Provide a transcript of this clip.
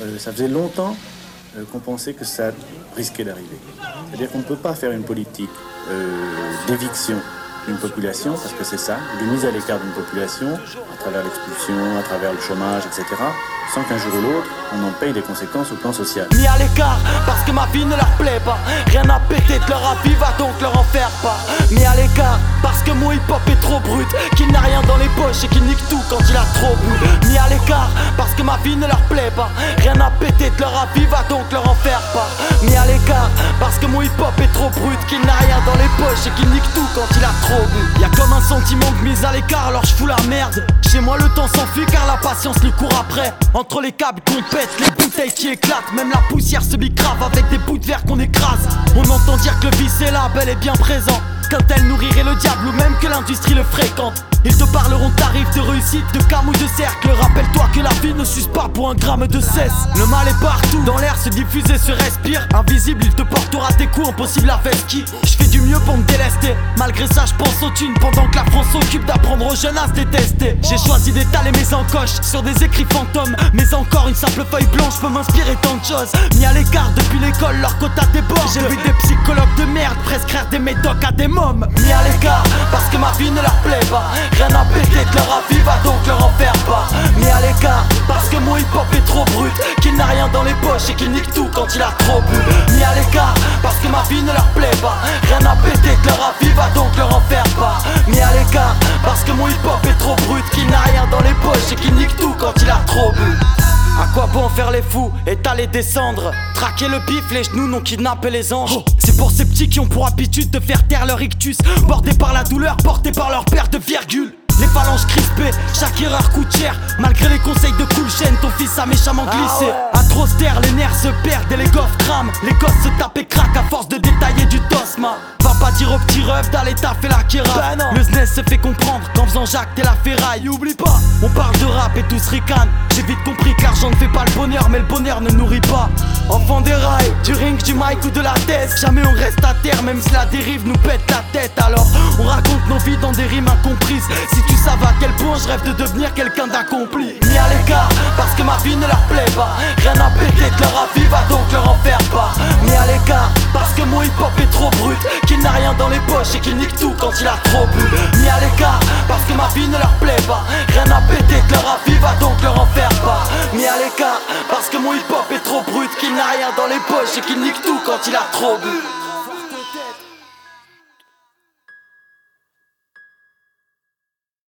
ça faisait longtemps qu'on pensait que ça risquait d'arriver. C'est-à-dire qu'on ne peut pas faire une politique d'éviction d'une population, parce que c'est ça, de mise à l'écart d'une population, à travers l'expulsion, à travers le chômage, etc., sans qu'un jour ou l'autre, on en paye des conséquences au plan social. Mis à l'écart, parce que ma vie ne leur plaît pas. Rien à péter de leur avis, va donc leur en faire pas. Mis à l'écart, parce que mon hip-hop est trop brut, qu'il n'a rien dans les poches et qu'il nique tout quand il a trop bu. Mis à l'écart, parce que ma vie ne leur plaît pas. Rien à péter de leur avis, va donc leur en faire pas. Mis à l'écart, parce que mon hip-hop est trop brut, qu'il n'a rien dans les poches et qu'il nique tout quand il a trop bu. Y'a comme un sentiment de mise à l'écart, alors je fous la merde. Chez moi le temps s'enfuit car la patience lui court après. Entre les câbles qu'on pète, les bouteilles qui éclatent, même la poussière se bicrave avec des bouts de verre qu'on écrase. On entend dire que le vice est là, bel et bien présent, quand elle nourrirait le diable ou même que l'industrie le fréquente. Ils te parleront de tarifs, de réussite, de cam ou de cercle. Rappelle-toi que la vie ne s'use pas pour un gramme de cesse. Le mal est partout, dans l'air se diffuse et se respire. Invisible, il te portera tes coups, impossible à faire ski. Je fais du mieux pour me délester, malgré ça je pense aux thunes, pendant que la France s'occupe d'apprendre aux jeunes à se détester. J'ai choisi d'étaler mes encoches sur des écrits fantômes, mais encore une simple feuille blanche peut m'inspirer tant de choses. Mis à l'écart depuis l'école, leur quota déborde. J'ai vu des psychologues de merde prescrire des médocs à des mômes. Mis à l'écart, parce que ma vie ne leur plaît pas. Rien à péter de leur avis, va donc leur en faire pas. Mis à l'écart, parce que mon hip-hop est trop brut, qu'il n'a rien dans les poches et qu'il nique tout quand il a trop bu. Mis à l'écart, parce que ma vie ne leur plaît pas. Rien à péter de leur avis, va donc leur en faire pas. Mis à l'écart, parce que mon hip-hop est trop brut, qu'il n'a rien dans les poches et qu'il nique tout quand il a trop bu. À quoi bon faire les fous, étaler descendre, traquer le bif, les genoux n'ont kidnappé les anges. C'est pour ces petits qui ont pour habitude de faire taire leur ictus, bordés par la douleur, portés par leur perte de virgule. Les phalanges crispées, chaque erreur coûte cher. Malgré les conseils de cool chaîne, ton fils a méchamment glissé. À trop se taire, les nerfs se perdent et les gosses crament. Les gosses se tapent et craquent à force de détailler du tosma. Va pas dire au petit ref d'aller taffer la kéra. Le SNES se fait comprendre qu'en faisant Jacques t'es la ferraille. Oublie pas, on parle de rap et tous ricanent. J'ai vite compris que l'argent ne fait pas le bonheur, mais le bonheur ne nourrit pas. Enfant des rails, du ring, du mic ou de la tête, jamais on reste à terre, même si la dérive nous pète la tête. Alors on raconte nos vies dans des rimes incomprises. Si tu savais à quel point je rêve de devenir quelqu'un d'accompli. Mis à l'écart, parce que ma vie ne leur plaît pas. Rien à péter de leur avis, va donc leur en faire pas. Mis à l'écart, parce que mon hip-hop est trop brut, qu'il n'a rien dans les poches et qu'il nique tout quand il a trop bu. Mis à l'écart, parce que ma vie ne leur plaît pas. Rien à péter de leur avis, va donc leur en faire pas. Mis à l'écart, parce que mon hip-hop est trop brut, qu'il n'a rien dans les poches et qu'il nique tout quand il a trop bu.